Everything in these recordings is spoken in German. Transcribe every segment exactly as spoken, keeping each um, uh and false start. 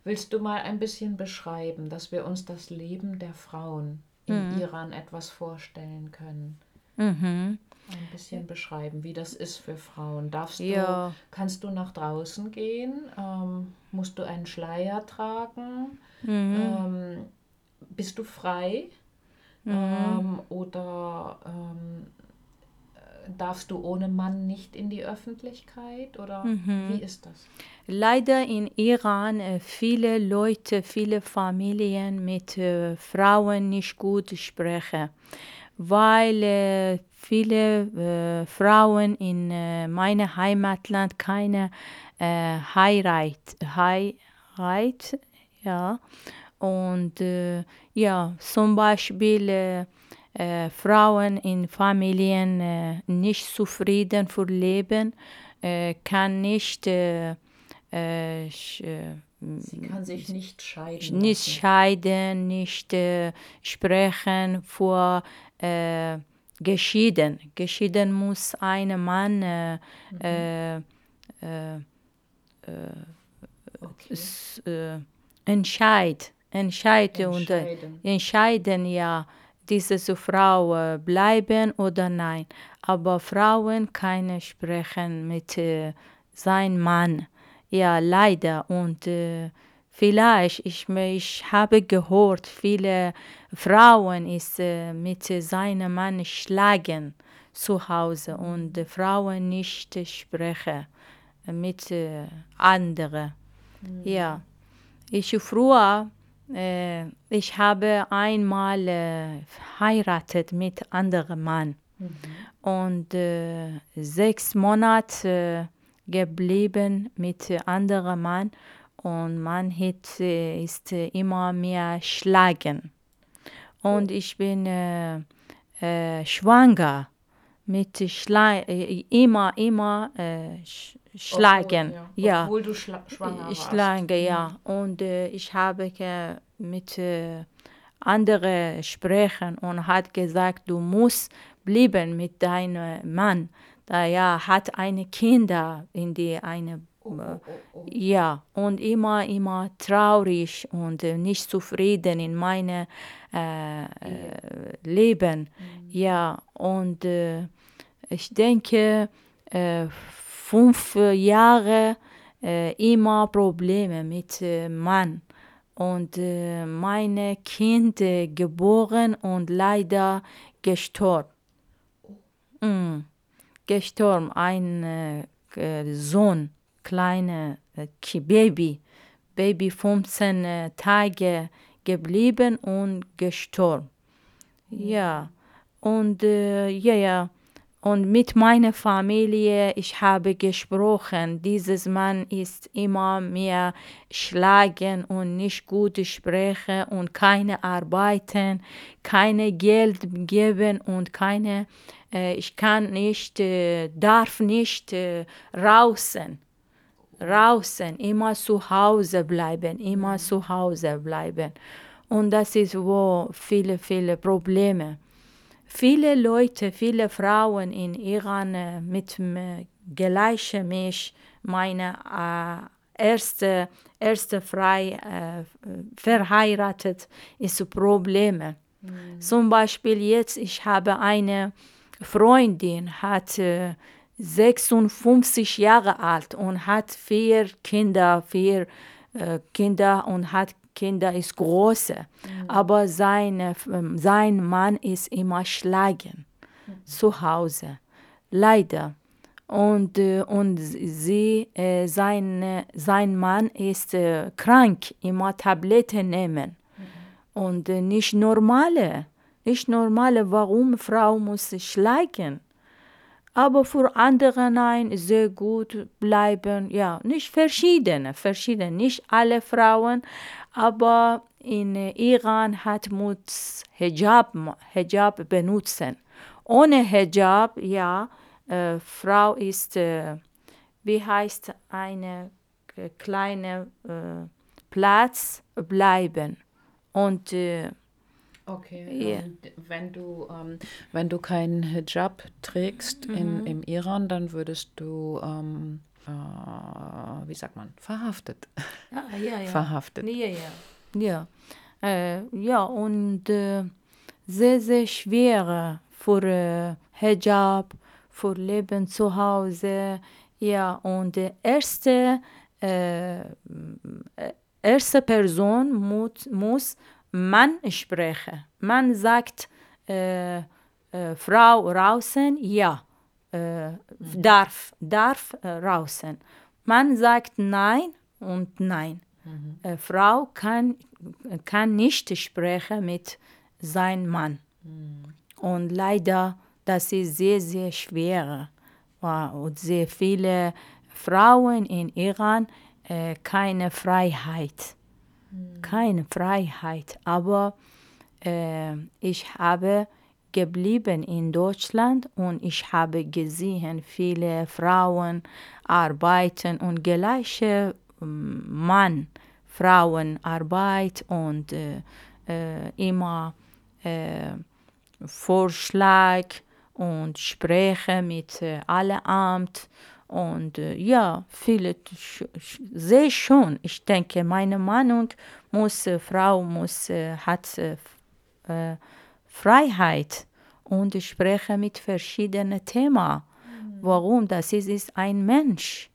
Willst du mal ein bisschen beschreiben, dass wir uns das Leben der Frauen im Mhm. Iran etwas vorstellen können? Mhm. Ein bisschen beschreiben, wie das ist für Frauen. Darfst du, Ja. kannst du nach draußen gehen? Ähm, musst du einen Schleier tragen? Mhm. Ähm, bist du frei? Mhm. Ähm, oder ähm, darfst du ohne Mann nicht in die Öffentlichkeit? Oder wie Mhm. ist das? Leider in Iran äh, viele Leute, viele Familien mit äh, Frauen nicht gut sprechen, weil äh, viele äh, Frauen in äh, meinem Heimatland keine äh, Heirat, Heirat, ja, und äh, ja, zum Beispiel äh, äh, Frauen in Familien äh, nicht zufrieden für Leben, äh, kann nicht äh, äh, sch- äh, Sie kann sich nicht scheiden nicht lassen. scheiden, nicht äh, sprechen vor äh, geschieden. Geschieden muss ein Mann äh, Mhm. äh, äh, Okay. s- äh, entscheid, entscheide und äh, Entscheiden. entscheiden, ja, diese so Frau äh, bleiben oder nein. Aber Frauen keine sprechen mit äh, sein Mann. Ja, leider. Und äh, vielleicht, ich, ich habe gehört, viele Frauen ist äh, mit seinem Mann schlagen zu Hause und äh, Mhm. Frauen nicht äh, sprechen mit äh, anderen. Ja, Mhm. ich früher, äh, ich habe einmal äh, heiratet mit anderem Mann Mhm. und äh, sechs Monate äh, geblieben mit anderem Mann und man hat, äh, ist äh, immer mehr schlagen und Oh, ich bin äh, äh, schwanger mit Schla äh, immer, immer äh, sch obwohl, schlagen, ja, ja. obwohl du schla schwanger Ich warst. lange, Mhm. ja. Und äh, ich habe ge mit äh, anderen sprechen und hat gesagt, du musst bleiben mit deinem Mann. Da ja hat eine Kinder in die eine Oh, äh, oh, oh, oh. ja und immer immer traurig und äh, nicht zufrieden in meine äh, äh, Ehe. Leben. Mhm. Ja und äh, ich denke, äh, fünf Jahre äh, immer Probleme mit äh, Mann. Und äh, meine Kind äh, geboren und leider gestorben. Oh, Mm, gestorben, ein äh, äh, Sohn, kleine äh, Ki- Baby, Baby fünfzehn äh, Tage geblieben und gestorben. oh. Ja, und äh, ja, ja. Und mit meiner Familie, ich habe gesprochen, dieses Mann ist immer mehr schlagen und nicht gut sprechen und keine arbeiten, keine Geld geben und keine, äh, ich kann nicht, äh, darf nicht äh, draußen, Oh. draußen, immer zu Hause bleiben, immer Mhm. zu Hause bleiben. Und das ist wo viele, viele Probleme. Viele Leute, viele Frauen in Iran äh, mit m- gleichen mich, meine äh, erste, erste frei äh, verheiratet, ist Probleme. Mhm. Zum Beispiel jetzt, ich habe eine Freundin, hat äh, sechsundfünfzig Jahre alt und hat vier Kinder, vier äh, Kinder und hat Kinder ist große. Mhm. Aber seine, ähm, sein Mann ist immer schlagen zu Hause. Leider. Und, äh, und sie, äh, sein, äh, sein Mann ist äh, krank, immer Tabletten nehmen. Mhm. Und äh, nicht normale, nicht normale, warum Frau muss schlagen. Aber für andere nein, sehr gut bleiben, ja, nicht verschiedene, verschiedene, nicht alle Frauen, aber in äh, Iran hat muss Hijab, Hijab benutzen. Ohne Hijab, ja, äh, Frau ist, äh, wie heißt eine äh, kleine äh, Platz bleiben. Und äh, Okay, ja, ähm, d- wenn du, ähm, wenn du keinen Hijab trägst in, mhm, im Iran, dann würdest du ähm, äh, wie sagt man, verhaftet. Ah, ja, ja. Verhaftet. Ja, ja. Ja, äh, ja und äh, sehr, sehr schwer für äh, Hijab, für Leben zu Hause. Ja, und die erste, äh, äh, erste Person muss, muss Mann sprechen. Man sagt, äh, äh, Frau draußen, ja, äh, darf, darf äh, draußen. Man sagt nein und nein. Mhm. Äh, Frau kann, kann nicht sprechen mit seinem Mann. Mhm. Und leider, das ist sehr, sehr schwer. Wow. Und sehr viele Frauen in Iran äh, keine Freiheit. Mhm. Keine Freiheit. Aber äh, ich habe geblieben in Deutschland und ich habe gesehen, viele Frauen arbeiten und gleiche ähm, Mann, Frauenarbeit und äh, äh, immer äh, Vorschlag und spreche mit äh, alle Amt und äh, ja, viele sch sch sehr schön. Ich denke, meine Meinung muss, äh, Frau muss, äh, hat äh, äh, Freiheit und ich spreche mit verschiedenen Themen. Mhm. Warum? Das ist, ist ein Mensch.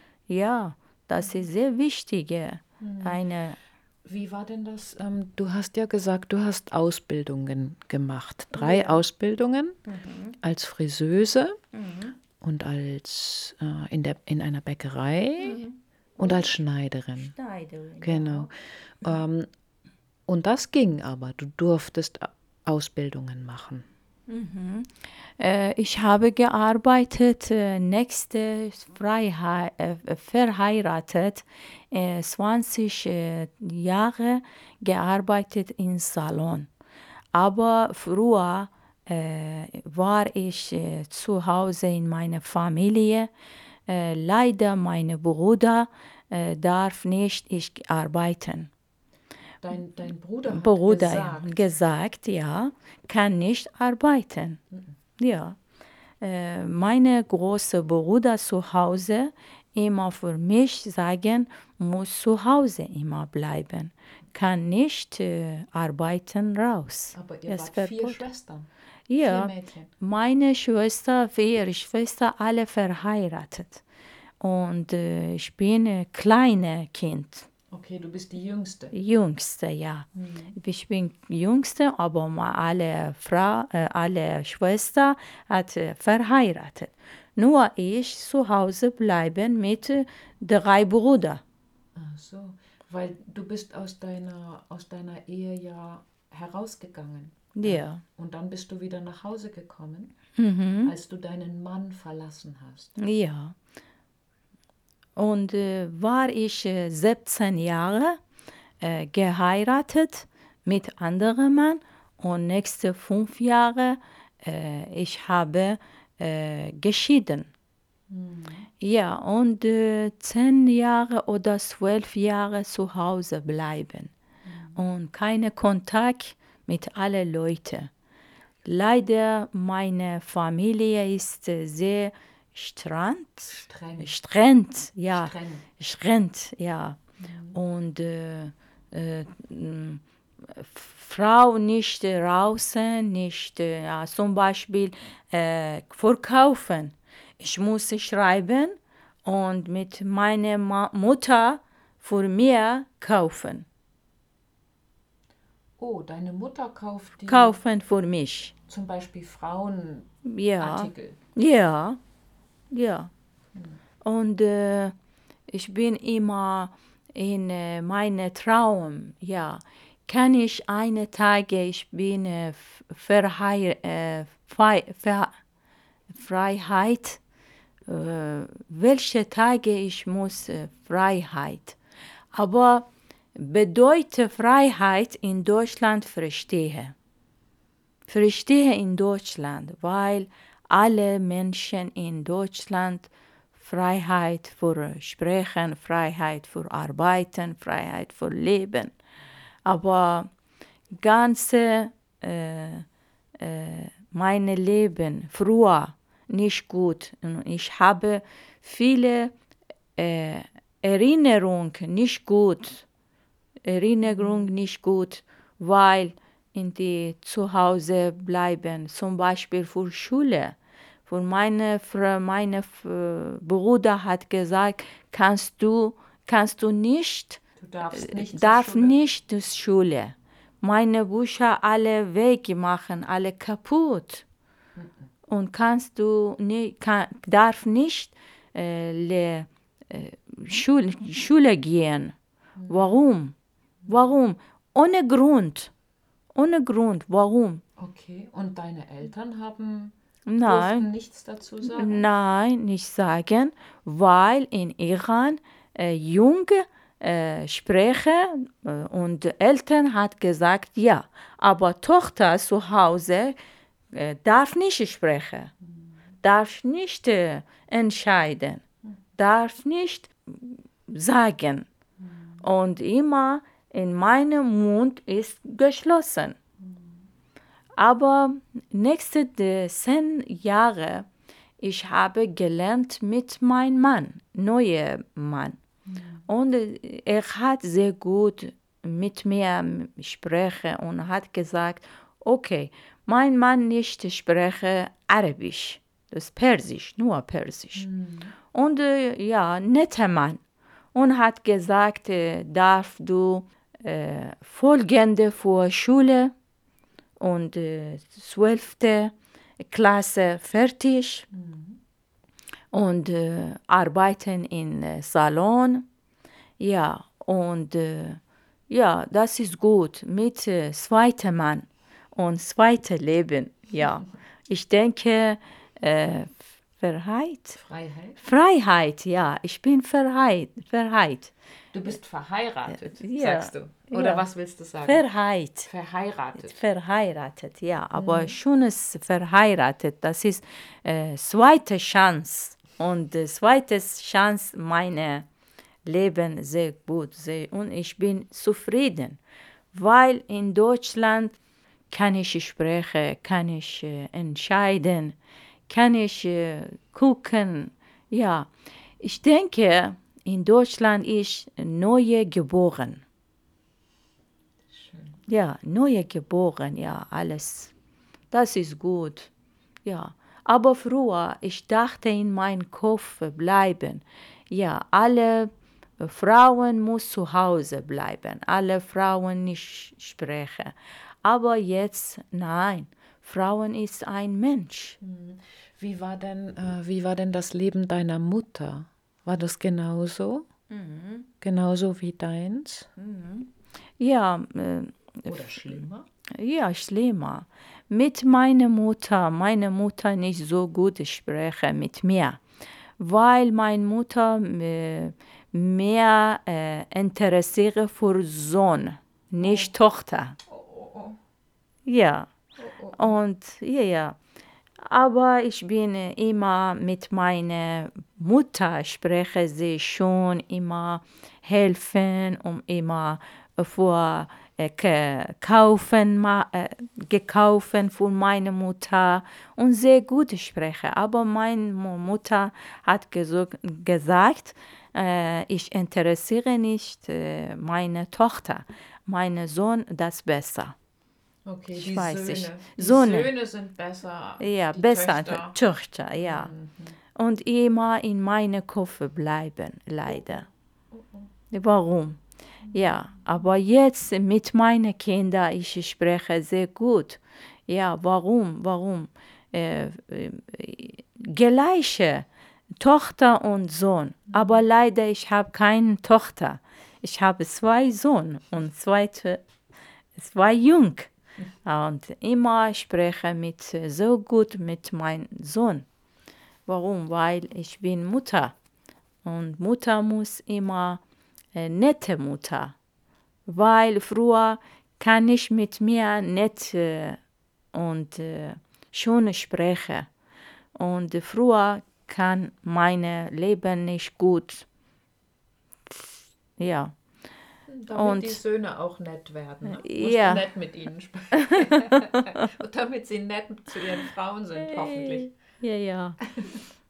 Ja, das ist sehr wichtig. Mhm. Eine Wie war denn das? Ähm, du hast ja gesagt, du hast Ausbildungen gemacht. Drei Ja. Ausbildungen Mhm. als Friseuse Mhm. und als äh, in, der, in einer Bäckerei Mhm. und als Schneiderin. Schneiderin. Genau. Ähm, und das ging aber. Du durftest Ausbildungen machen. Mhm. Äh, ich habe gearbeitet, äh, nächste Freihei äh, verheiratet, äh, zwanzig äh, Jahre gearbeitet im Salon. Aber früher äh, war ich äh, zu Hause in meiner Familie. Äh, leider mein Bruder äh, darf nicht ich arbeiten. Dein, dein Bruder hat Bruder gesagt. gesagt, ja, kann nicht arbeiten. Mhm. Ja, äh, meine große Bruder zu Hause immer für mich sagen, muss zu Hause immer bleiben, kann nicht äh, arbeiten raus. Aber ihr Das wart vier Verbot. Schwestern. Ja, Vier Mädchen. meine Schwester, vier Schwestern, alle verheiratet. Und äh, ich bin ein kleines Kind. Okay, du bist die Jüngste. Jüngste, ja. Mhm. Ich bin Jüngste, aber ma- alle Frau, äh, alle Schwester hat äh, verheiratet. Nur ich zu Hause bleiben mit äh, drei Brüdern. Ach so, weil du bist aus deiner, aus deiner Ehe ja herausgegangen. Ja. Und dann bist du wieder nach Hause gekommen, Mhm. als du deinen Mann verlassen hast. Ja. Und äh, war ich äh, siebzehn Jahre äh, geheiratet mit anderem Mann und nächste fünf Jahre äh, ich habe äh, geschieden. Mhm. Ja, und äh, zehn Jahre oder zwölf Jahre zu Hause bleiben Mhm. und keinen Kontakt mit allen Leuten. Leider, meine Familie ist äh, sehr streng. Streng. Streng, ja. Streng. Streng, ja. Mhm. Und äh, äh, m, Frau nicht draußen, nicht äh, ja, zum Beispiel äh, verkaufen. Ich muss schreiben und mit meiner Ma Mutter für mir kaufen. Oh, deine Mutter kauft die Kaufen für mich. zum Beispiel Frauenartikel. Ja, ja, ja. Mhm. Und äh, ich bin immer in äh, meinem Traum, ja. Kann ich eine Tage, ich bin äh, Verhei äh, Frei Ver Freiheit, äh, welche Tage ich muss äh, Freiheit. Aber bedeutet Freiheit in Deutschland verstehe. Verstehe in Deutschland, weil alle Menschen in Deutschland Freiheit für Sprechen, Freiheit für Arbeiten, Freiheit für Leben. Aber ganze äh, äh, mein Leben früher nicht gut. Und ich habe viele äh, Erinnerung nicht gut. Erinnerung nicht gut, weil in die zu Hause bleiben, zum Beispiel für Schule. Für meine, für meine äh, Bruder hat gesagt, kannst du, kannst du nicht, Du darfst nicht zur darf Schule. nicht zur Schule. Meine Bücher alle wegmachen, alle kaputt. Und kannst du nicht, kann, darf nicht äh, le, äh, Schule, Schule gehen. Warum? Warum? Ohne Grund. Ohne Grund. Warum? Okay, und deine Eltern haben Nein, durften nichts dazu sagen? nein, nicht sagen, weil in Iran äh, junge äh, Sprecher äh, und Eltern hat gesagt, ja, aber Tochter zu Hause äh, darf nicht sprechen, darf nicht äh, entscheiden, darf nicht sagen. Und immer in meinem Mund ist geschlossen. Aber nächste de- zehn Jahre, ich habe gelernt mit meinem Mann, neuer Mann. Und äh, er hat sehr gut mit mir sprechen und hat gesagt, okay, mein Mann nicht spreche Arabisch, das ist Persisch, nur Persisch. Und äh, ja, netter Mann. Und hat gesagt, äh, darf du äh, folgende vor Schule und äh, zwölfte Klasse fertig und äh, arbeiten in äh, Salon. Ja, und äh, ja, das ist gut mit äh, zweitem Mann und zweitem Leben. Ja, ich denke, äh, Freiheit. Freiheit? Freiheit, ja, ich bin Freiheit. Freiheit. Du bist verheiratet, Ja, sagst du. Oder ja. was willst du sagen? Freiheit. Verheiratet. Verheiratet, ja, aber schönes verheiratet, das ist äh, zweite Chance und äh, zweite Chance meine Leben sehr gut sehr, und ich bin zufrieden, weil in Deutschland kann ich sprechen, kann ich äh, entscheiden, kann ich äh, gucken, ja, ich denke, in Deutschland ist neu geboren. Schön. Ja, neue geboren, ja, alles. Das ist gut. Ja, aber früher, ich dachte in meinem Kopf bleiben. Ja, alle Frauen muss zu Hause bleiben, alle Frauen nicht sprechen. Aber jetzt, nein, Frauen ist ein Mensch. Wie war denn, äh, wie war denn das Leben deiner Mutter? War das genauso? Genauso wie deins? Ja, äh, Oder schlimmer? ja, schlimmer. Mit meiner Mutter, meine Mutter nicht so gut sprechen mit mir, weil meine Mutter äh, mehr äh, interessiert für Sohn, nicht Tochter. Oh, oh, oh. Ja, oh, oh. und ja, ja. Aber ich bin äh, immer mit meiner Mutter spreche sie schon immer helfen und immer äh, für äh, ke- kaufen, ma, äh, gekauft für meine Mutter und sehr gut spreche. Aber meine Mu- Mutter hat geso- gesagt, äh, ich interessiere nicht äh, meine Tochter, mein Sohn das besser. Okay, Ich die weiß Söhne. nicht. Die Söhne. Söhne sind besser. Ja, die besser, Töchter. Töchter, ja. Und immer in meinem Kopf bleiben, leider. Warum? Ja, aber jetzt mit meinen Kindern, ich spreche sehr gut. Ja, warum? Warum? Äh, äh, gleiche Tochter und Sohn. Aber leider, ich habe keine Tochter. Ich habe zwei Sohn und zwei, zwei Jung. Und immer spreche mit so gut mit meinem Sohn. Warum? Weil ich bin Mutter. Und Mutter muss immer äh, nette Mutter. Weil früher kann ich mit mir nett äh, und äh, schön sprechen. Und früher kann mein Leben nicht gut. Ja. Damit Und die Söhne auch nett werden. Ne? Musst ja. du nett mit ihnen sprechen. Und damit sie nett zu ihren Frauen sind, hoffentlich. Ja, ja.